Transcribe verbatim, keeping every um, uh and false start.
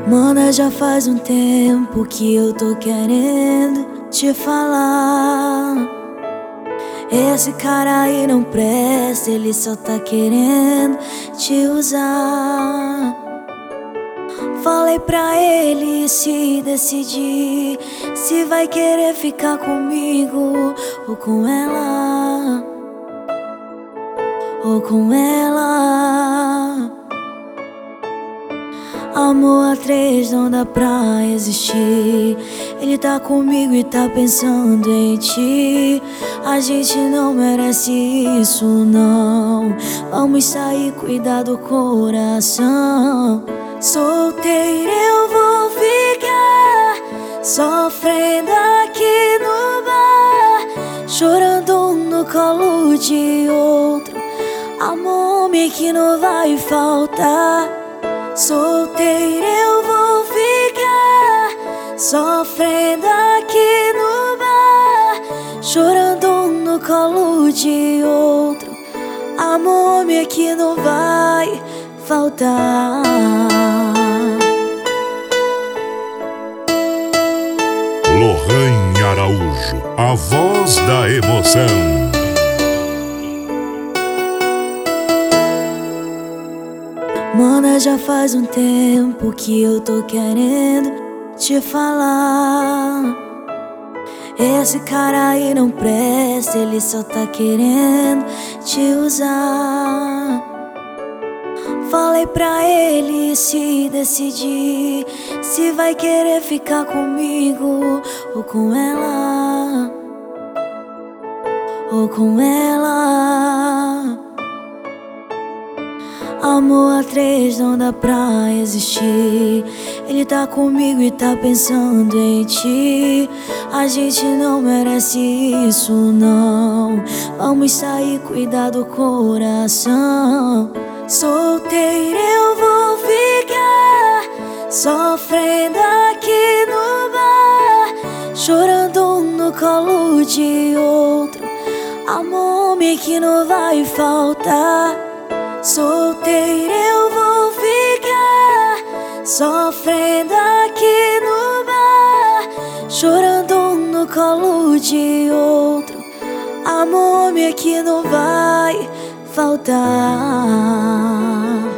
Mana, já faz um tempo que eu tô querendo te falar. Esse cara aí não presta, ele só tá querendo te usar. Falei pra ele se decidir, se vai querer ficar comigo ou com ela, ou com ela. Amor a três não dá pra existir. Ele tá comigo e tá pensando em ti. A gente não merece isso, não. Vamos sair, cuidar do coração. Solteira eu vou ficar, sofrendo aqui no bar, chorando no colo de outro. Amor, me que não vai faltar. Solteira eu vou ficar, sofrendo aqui no bar, chorando no colo de outro. Amor, me que não vai faltar. Lohane Araújo, a voz da emoção. Mana, já faz um tempo que eu tô querendo te falar. Esse cara aí não presta, ele só tá querendo te usar. Falei pra ele se decidir, se vai querer ficar comigo ou com ela, ou com ela. Amor a três não dá pra existir. Ele tá comigo e tá pensando em ti. A gente não merece isso, não. Vamos sair, cuidar do coração. Solteira eu vou ficar, sofrendo aqui no bar, chorando no colo de outro. Amor, me que não vai faltar. Solteira eu vou ficar, sofrendo aqui no bar, chorando no colo de outro. Amor, me que não vai faltar.